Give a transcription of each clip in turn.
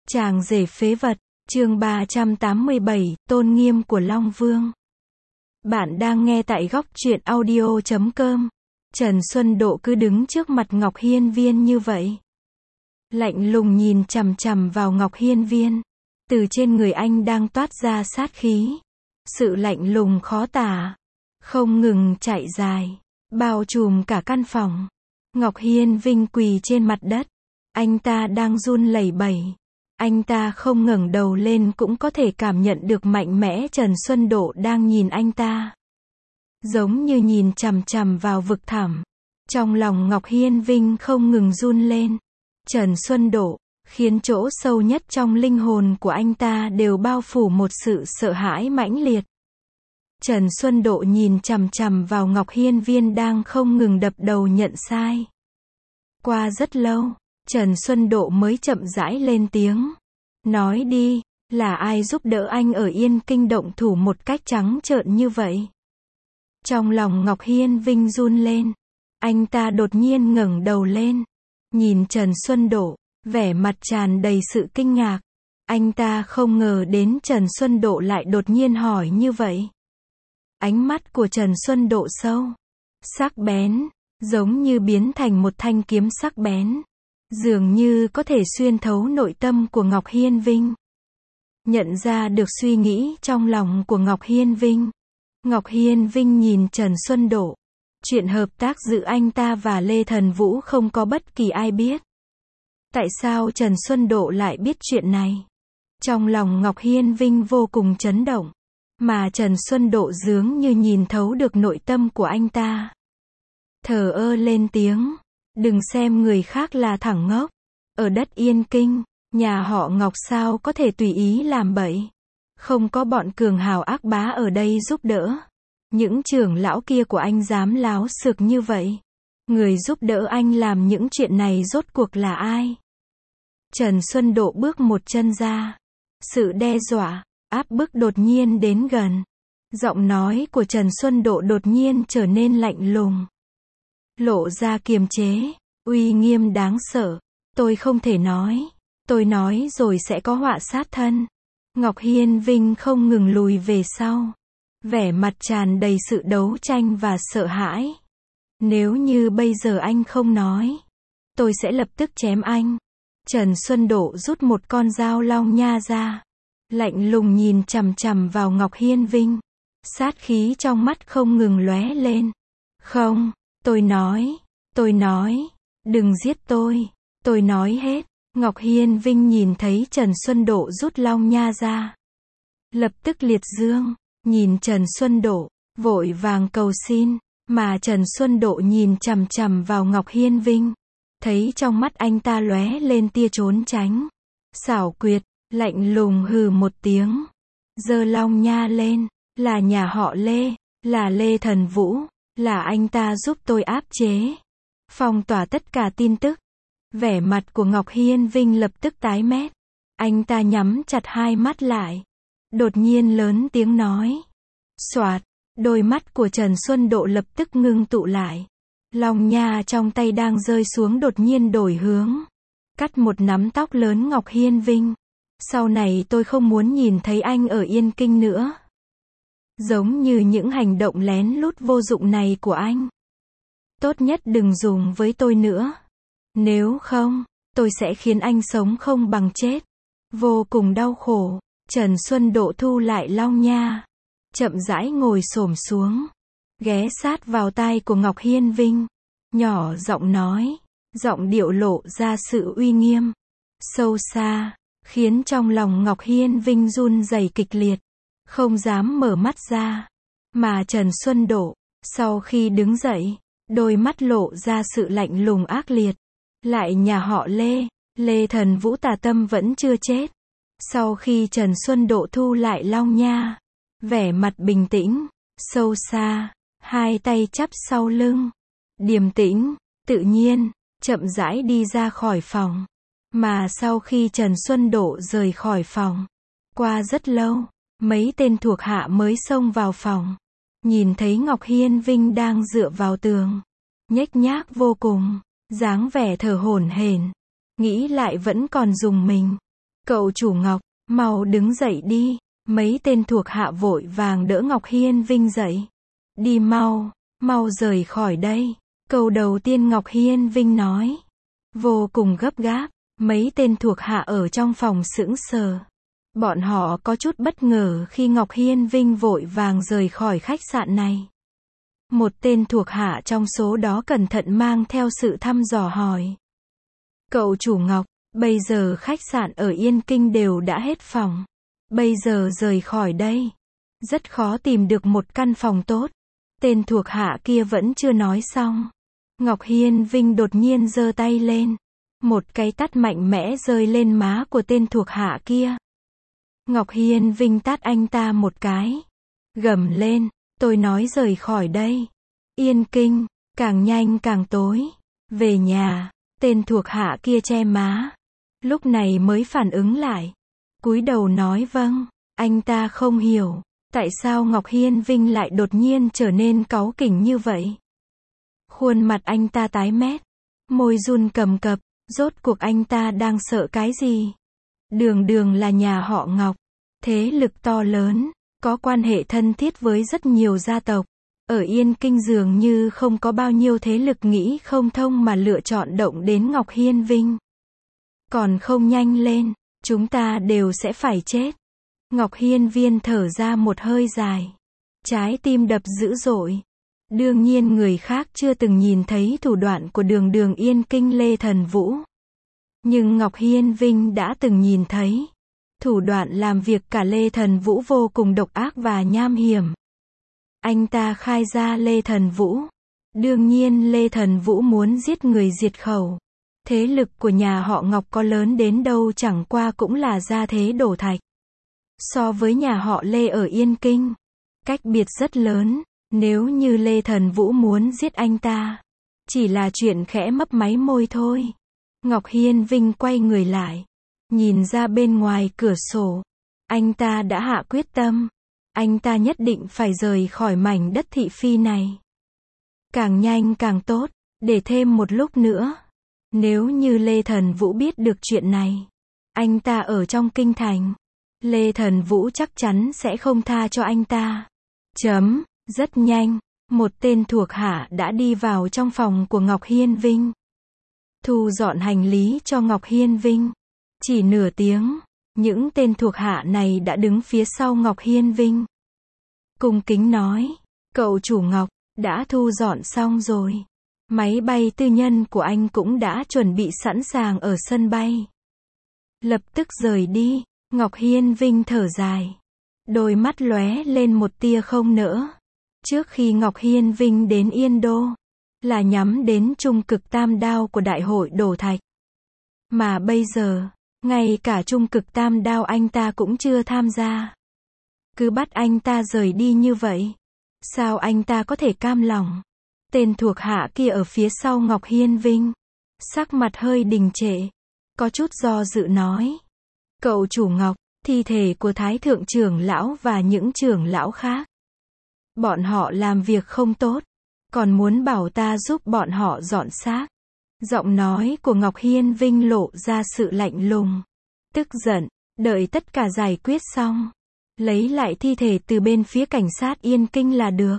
Chàng rể phế vật, chương 387, tôn nghiêm của Long Vương. Bạn đang nghe tại góc truyện audio.com. Trần Xuân Độ cứ đứng trước mặt Ngọc Hiên Viên như vậy. Lạnh lùng nhìn chằm chằm vào Ngọc Hiên Viên. Từ trên người anh đang toát ra sát khí. Sự lạnh lùng khó tả. Không ngừng chạy dài. Bao trùm cả căn phòng. Ngọc Hiên Vinh quỳ trên mặt đất. Anh ta đang run lẩy bẩy. Anh ta không ngẩng đầu lên cũng có thể cảm nhận được mạnh mẽ Trần Xuân Độ đang nhìn anh ta. Giống như nhìn chằm chằm vào vực thẳm. Trong lòng Ngọc Hiên Vinh không ngừng run lên. Trần Xuân Độ, khiến chỗ sâu nhất trong linh hồn của anh ta đều bao phủ một sự sợ hãi mãnh liệt. Trần Xuân Độ nhìn chằm chằm vào Ngọc Hiên Viên đang không ngừng đập đầu nhận sai. Qua rất lâu, Trần Xuân Độ mới chậm rãi lên tiếng. Nói đi, là ai giúp đỡ anh ở Yên Kinh động thủ một cách trắng trợn như vậy? Trong lòng Ngọc Hiên Vinh run lên. Anh ta đột nhiên ngẩng đầu lên. Nhìn Trần Xuân Độ, vẻ mặt tràn đầy sự kinh ngạc. Anh ta không ngờ đến Trần Xuân Độ lại đột nhiên hỏi như vậy. Ánh mắt của Trần Xuân Độ sâu, sắc bén, giống như biến thành một thanh kiếm sắc bén. Dường như có thể xuyên thấu nội tâm của Ngọc Hiên Vinh. Nhận ra được suy nghĩ trong lòng của Ngọc Hiên Vinh. Ngọc Hiên Vinh nhìn Trần Xuân Độ. Chuyện hợp tác giữa anh ta và Lê Thần Vũ không có bất kỳ ai biết. Tại sao Trần Xuân Độ lại biết chuyện này? Trong lòng Ngọc Hiên Vinh vô cùng chấn động. Mà Trần Xuân Độ dường như nhìn thấu được nội tâm của anh ta. Thờ ơ lên tiếng. Đừng xem người khác là thằng ngốc. Ở đất Yên Kinh, nhà họ Ngọc sao có thể tùy ý làm bậy. Không có bọn cường hào ác bá ở đây giúp đỡ. Những trưởng lão kia của anh dám láo xược như vậy. Người giúp đỡ anh làm những chuyện này rốt cuộc là ai? Trần Xuân Độ bước một chân ra. Sự đe dọa, áp bức đột nhiên đến gần. Giọng nói của Trần Xuân Độ đột nhiên trở nên lạnh lùng. Lộ ra kiềm chế, uy nghiêm đáng sợ. Tôi không thể nói. Tôi nói rồi sẽ có họa sát thân. Ngọc Hiên Vinh không ngừng lùi về sau. Vẻ mặt tràn đầy sự đấu tranh và sợ hãi. Nếu như bây giờ anh không nói, tôi sẽ lập tức chém anh. Trần Xuân Độ rút một con dao long nha ra. Lạnh lùng nhìn chằm chằm vào Ngọc Hiên Vinh. Sát khí trong mắt không ngừng lóe lên. Không. Tôi nói, đừng giết tôi nói hết. Ngọc Hiên Vinh nhìn thấy Trần Xuân Độ rút long nha ra. Lập tức liệt dương, nhìn Trần Xuân Độ, vội vàng cầu xin, mà Trần Xuân Độ nhìn chằm chằm vào Ngọc Hiên Vinh. Thấy trong mắt anh ta lóe lên tia trốn tránh. Xảo quyệt, lạnh lùng hừ một tiếng. Giơ long nha lên, là nhà họ Lê, là Lê Thần Vũ. Là anh ta giúp tôi áp chế, phong tỏa tất cả tin tức. Vẻ mặt của Ngọc Hiên Vinh lập tức tái mét. Anh ta nhắm chặt hai mắt lại. Đột nhiên lớn tiếng nói. Soạt, đôi mắt của Trần Xuân Độ lập tức ngưng tụ lại. Long nha trong tay đang rơi xuống đột nhiên đổi hướng. Cắt một nắm tóc lớn Ngọc Hiên Vinh. Sau này tôi không muốn nhìn thấy anh ở Yên Kinh nữa. Giống như những hành động lén lút vô dụng này của anh. Tốt nhất đừng dùng với tôi nữa. Nếu không, tôi sẽ khiến anh sống không bằng chết. Vô cùng đau khổ. Trần Xuân Độ thu lại long nha. Chậm rãi ngồi xổm xuống. Ghé sát vào tai của Ngọc Hiên Vinh. Nhỏ giọng nói. Giọng điệu lộ ra sự uy nghiêm. Sâu xa. Khiến trong lòng Ngọc Hiên Vinh run rẩy kịch liệt. Không dám mở mắt ra. Mà Trần Xuân Độ, sau khi đứng dậy, đôi mắt lộ ra sự lạnh lùng ác liệt. Lại nhà họ Lê, Lê Thần Vũ tà tâm vẫn chưa chết. Sau khi Trần Xuân Độ thu lại long nha, vẻ mặt bình tĩnh, sâu xa, hai tay chắp sau lưng, điềm tĩnh, tự nhiên, chậm rãi đi ra khỏi phòng. Mà sau khi Trần Xuân Độ rời khỏi phòng, qua rất lâu, mấy tên thuộc hạ mới xông vào phòng. Nhìn thấy Ngọc Hiên Vinh đang dựa vào tường. Nhếch nhác vô cùng. Dáng vẻ thở hổn hển. Nghĩ lại vẫn còn rùng mình. Cậu chủ Ngọc, mau đứng dậy đi. Mấy tên thuộc hạ vội vàng đỡ Ngọc Hiên Vinh dậy. Đi mau, mau rời khỏi đây. Câu đầu tiên Ngọc Hiên Vinh nói. Vô cùng gấp gáp, mấy tên thuộc hạ ở trong phòng sững sờ. Bọn họ có chút bất ngờ khi Ngọc Hiên Vinh vội vàng rời khỏi khách sạn này. Một tên thuộc hạ trong số đó cẩn thận mang theo sự thăm dò hỏi. Cậu chủ Ngọc, bây giờ khách sạn ở Yên Kinh đều đã hết phòng. Bây giờ rời khỏi đây, rất khó tìm được một căn phòng tốt. Tên thuộc hạ kia vẫn chưa nói xong. Ngọc Hiên Vinh đột nhiên giơ tay lên. Một cái tát mạnh mẽ rơi lên má của tên thuộc hạ kia. Ngọc Hiên Vinh tát anh ta một cái. Gầm lên, tôi nói rời khỏi đây. Yên Kinh, càng nhanh càng tối. Về nhà, tên thuộc hạ kia che má. Lúc này mới phản ứng lại. Cúi đầu nói vâng. Anh ta không hiểu, tại sao Ngọc Hiên Vinh lại đột nhiên trở nên cáu kỉnh như vậy. Khuôn mặt anh ta tái mét, môi run cầm cập, rốt cuộc anh ta đang sợ cái gì? Đường đường là nhà họ Ngọc, thế lực to lớn, có quan hệ thân thiết với rất nhiều gia tộc. Ở Yên Kinh dường như không có bao nhiêu thế lực nghĩ không thông mà lựa chọn động đến Ngọc Hiên Vinh. Còn không nhanh lên, chúng ta đều sẽ phải chết. Ngọc Hiên Viên thở ra một hơi dài. Trái tim đập dữ dội. Đương nhiên người khác chưa từng nhìn thấy thủ đoạn của đường đường Yên Kinh Lê Thần Vũ. Nhưng Ngọc Hiên Vinh đã từng nhìn thấy. Thủ đoạn làm việc cả Lê Thần Vũ vô cùng độc ác và nham hiểm. Anh ta khai ra Lê Thần Vũ. Đương nhiên Lê Thần Vũ muốn giết người diệt khẩu. Thế lực của nhà họ Ngọc có lớn đến đâu chẳng qua cũng là gia thế đổ thạch. So với nhà họ Lê ở Yên Kinh, cách biệt rất lớn. Nếu như Lê Thần Vũ muốn giết anh ta, chỉ là chuyện khẽ mấp máy môi thôi. Ngọc Hiên Vinh quay người lại, nhìn ra bên ngoài cửa sổ. Anh ta đã hạ quyết tâm. Anh ta nhất định phải rời khỏi mảnh đất thị phi này. Càng nhanh càng tốt, để thêm một lúc nữa. Nếu như Lê Thần Vũ biết được chuyện này, anh ta ở trong kinh thành, Lê Thần Vũ chắc chắn sẽ không tha cho anh ta. Rất nhanh, một tên thuộc hạ đã đi vào trong phòng của Ngọc Hiên Vinh. Thu dọn hành lý cho Ngọc Hiên Vinh. Chỉ nửa tiếng, những tên thuộc hạ này đã đứng phía sau Ngọc Hiên Vinh. Cung kính nói, cậu chủ Ngọc, đã thu dọn xong rồi. Máy bay tư nhân của anh cũng đã chuẩn bị sẵn sàng ở sân bay. Lập tức rời đi. Ngọc Hiên Vinh thở dài. Đôi mắt lóe lên một tia không nỡ. Trước khi Ngọc Hiên Vinh đến Yên Đô, là nhắm đến trung cực tam đao của đại hội đổ thạch. Mà bây giờ, ngay cả trung cực tam đao anh ta cũng chưa tham gia. Cứ bắt anh ta rời đi như vậy. Sao anh ta có thể cam lòng? Tên thuộc hạ kia ở phía sau Ngọc Hiên Vinh, sắc mặt hơi đình trệ, có chút do dự nói. Cậu chủ Ngọc, thi thể của Thái Thượng trưởng lão và những trưởng lão khác. Bọn họ làm việc không tốt, còn muốn bảo ta giúp bọn họ dọn xác. Giọng nói của Ngọc Hiên Vinh lộ ra sự lạnh lùng, tức giận, đợi tất cả giải quyết xong. Lấy lại thi thể từ bên phía cảnh sát Yên Kinh là được.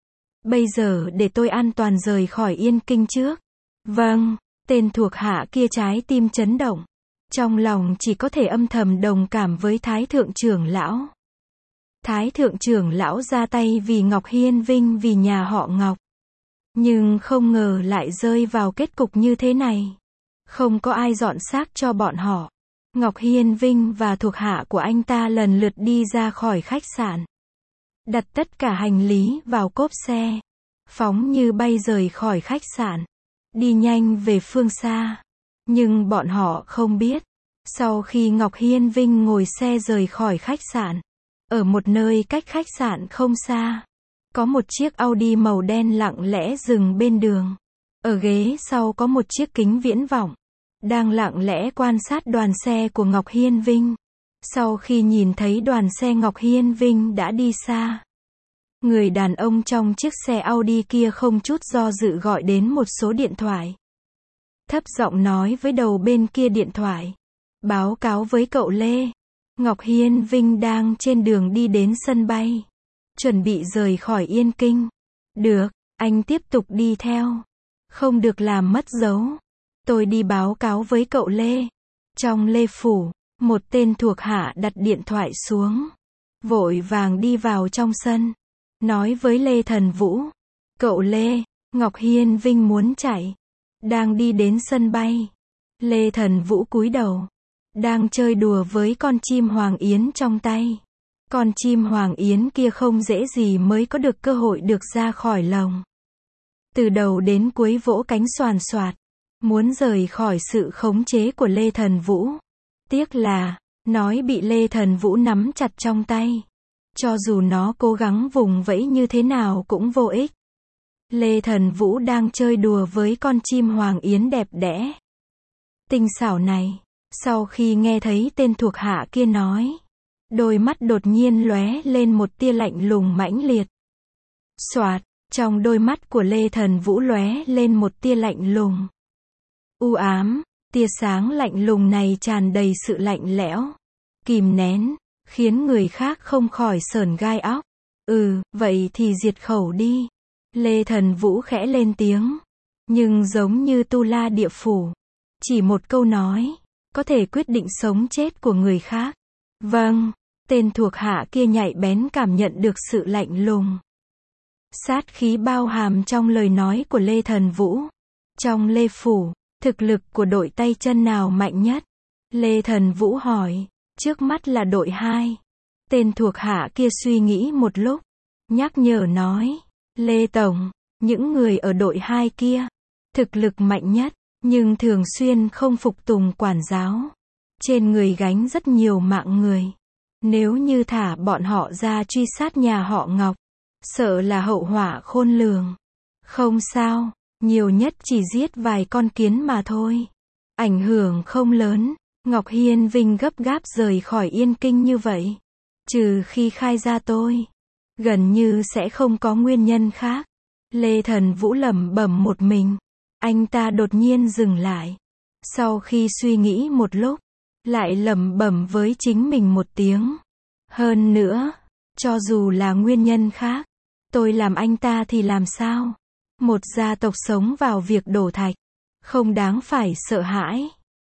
Bây giờ để tôi an toàn rời khỏi Yên Kinh trước. Vâng, tên thuộc hạ kia trái tim chấn động. Trong lòng chỉ có thể âm thầm đồng cảm với Thái Thượng trưởng lão. Thái Thượng trưởng lão ra tay vì Ngọc Hiên Vinh vì nhà họ Ngọc. Nhưng không ngờ lại rơi vào kết cục như thế này. Không có ai dọn xác cho bọn họ. Ngọc Hiên Vinh và thuộc hạ của anh ta lần lượt đi ra khỏi khách sạn. Đặt tất cả hành lý vào cốp xe. Phóng như bay rời khỏi khách sạn. Đi nhanh về phương xa. Nhưng bọn họ không biết. Sau khi Ngọc Hiên Vinh ngồi xe rời khỏi khách sạn. Ở một nơi cách khách sạn không xa. Có một chiếc Audi màu đen lặng lẽ dừng bên đường. Ở ghế sau có một chiếc kính viễn vọng. Đang lặng lẽ quan sát đoàn xe của Ngọc Hiên Vinh. Sau khi nhìn thấy đoàn xe Ngọc Hiên Vinh đã đi xa. Người đàn ông trong chiếc xe Audi kia không chút do dự gọi đến một số điện thoại. Thấp giọng nói với đầu bên kia điện thoại. Báo cáo với cậu Lê. Ngọc Hiên Vinh đang trên đường đi đến sân bay. Chuẩn bị rời khỏi Yên Kinh. Được, anh tiếp tục đi theo. Không được làm mất dấu. Tôi đi báo cáo với cậu Lê. Trong Lê Phủ, một tên thuộc hạ đặt điện thoại xuống. Vội vàng đi vào trong sân. Nói với Lê Thần Vũ. Cậu Lê, Ngọc Hiên Vinh muốn chạy. Đang đi đến sân bay. Lê Thần Vũ cúi đầu. Đang chơi đùa với con chim hoàng yến trong tay. Con chim hoàng yến kia không dễ gì mới có được cơ hội được ra khỏi lồng. Từ đầu đến cuối vỗ cánh xoàn xoạt. Muốn rời khỏi sự khống chế của Lê Thần Vũ. Tiếc là, nói bị Lê Thần Vũ nắm chặt trong tay. Cho dù nó cố gắng vùng vẫy như thế nào cũng vô ích. Lê Thần Vũ đang chơi đùa với con chim hoàng yến đẹp đẽ. Tinh xảo này, sau khi nghe thấy tên thuộc hạ kia nói, đôi mắt đột nhiên lóe lên một tia lạnh lùng mãnh liệt. Xoạt, trong đôi mắt của Lê Thần Vũ lóe lên một tia lạnh lùng. U ám, tia sáng lạnh lùng này tràn đầy sự lạnh lẽo, kìm nén, khiến người khác không khỏi sởn gai óc. Vậy thì diệt khẩu đi. Lê Thần Vũ khẽ lên tiếng. Nhưng giống như tu la địa phủ. Chỉ một câu nói, có thể quyết định sống chết của người khác. Vâng, tên thuộc hạ kia nhạy bén cảm nhận được sự lạnh lùng. Sát khí bao hàm trong lời nói của Lê Thần Vũ. Trong Lê Phủ, thực lực của đội tay chân nào mạnh nhất? Lê Thần Vũ hỏi. Trước mắt là đội 2. Tên thuộc hạ kia suy nghĩ một lúc. Nhắc nhở nói. Lê Tổng, những người ở đội 2 kia, thực lực mạnh nhất, nhưng thường xuyên không phục tùng quản giáo. Trên người gánh rất nhiều mạng người. Nếu như thả bọn họ ra truy sát nhà họ Ngọc, sợ là hậu họa khôn lường. Không sao, nhiều nhất chỉ giết vài con kiến mà thôi. Ảnh hưởng không lớn. Ngọc Hiên Vinh gấp gáp rời khỏi Yên Kinh như vậy. Trừ khi khai ra tôi. Gần như sẽ không có nguyên nhân khác. Lê Thần Vũ lẩm bẩm một mình. Anh ta đột nhiên dừng lại. Sau khi suy nghĩ một lúc, lại lẩm bẩm với chính mình một tiếng. Hơn nữa, cho dù là nguyên nhân khác, tôi làm anh ta thì làm sao? Một gia tộc sống vào việc đổ thạch, không đáng phải sợ hãi.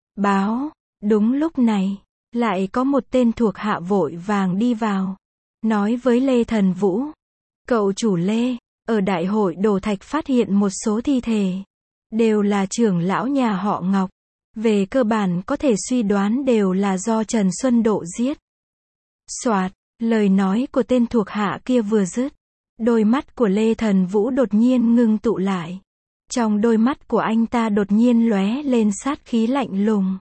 Báo, đúng lúc này, lại có một tên thuộc hạ vội vàng đi vào. Nói với Lê Thần Vũ. Cậu chủ Lê, ở đại hội đổ thạch phát hiện một số thi thể. Đều là trưởng lão nhà họ Ngọc. Về cơ bản có thể suy đoán đều là do Trần Xuân Độ giết. Soạt, lời nói của tên thuộc hạ kia vừa dứt. Đôi mắt của Lê Thần Vũ đột nhiên ngưng tụ lại. Trong đôi mắt của anh ta đột nhiên lóe lên sát khí lạnh lùng.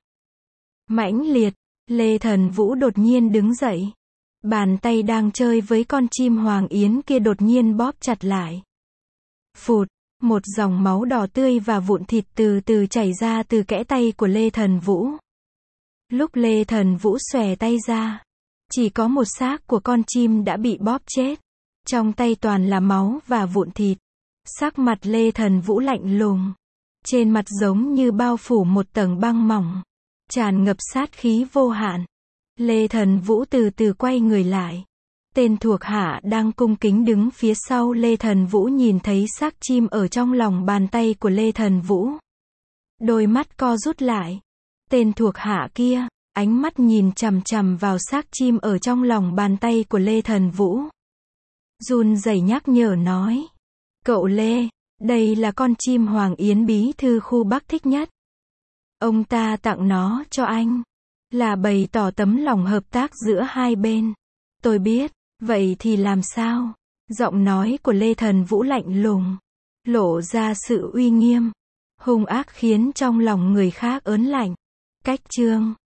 Mãnh liệt, Lê Thần Vũ đột nhiên đứng dậy. Bàn tay đang chơi với con chim hoàng yến kia đột nhiên bóp chặt lại. Phụt, một dòng máu đỏ tươi và vụn thịt từ từ chảy ra từ kẽ tay của Lê Thần Vũ. Lúc Lê Thần Vũ xòe tay ra, chỉ có một xác của con chim đã bị bóp chết. Trong tay toàn là máu và vụn thịt. Sắc mặt Lê Thần Vũ lạnh lùng. Trên mặt giống như bao phủ một tầng băng mỏng. Tràn ngập sát khí vô hạn. Lê Thần Vũ từ từ quay người lại. Tên thuộc hạ đang cung kính đứng phía sau Lê Thần Vũ nhìn thấy xác chim ở trong lòng bàn tay của Lê Thần Vũ. Đôi mắt co rút lại. Tên thuộc hạ kia, ánh mắt nhìn chằm chằm vào xác chim ở trong lòng bàn tay của Lê Thần Vũ. Run rẩy nhắc nhở nói. Cậu Lê, đây là con chim hoàng yến bí thư khu Bắc thích nhất. Ông ta tặng nó cho anh. Là bày tỏ tấm lòng hợp tác giữa hai bên. Tôi biết, vậy thì làm sao? Giọng nói của Lê Thần Vũ lạnh lùng. Lộ ra sự uy nghiêm. Hung ác khiến trong lòng người khác ớn lạnh. Cách chương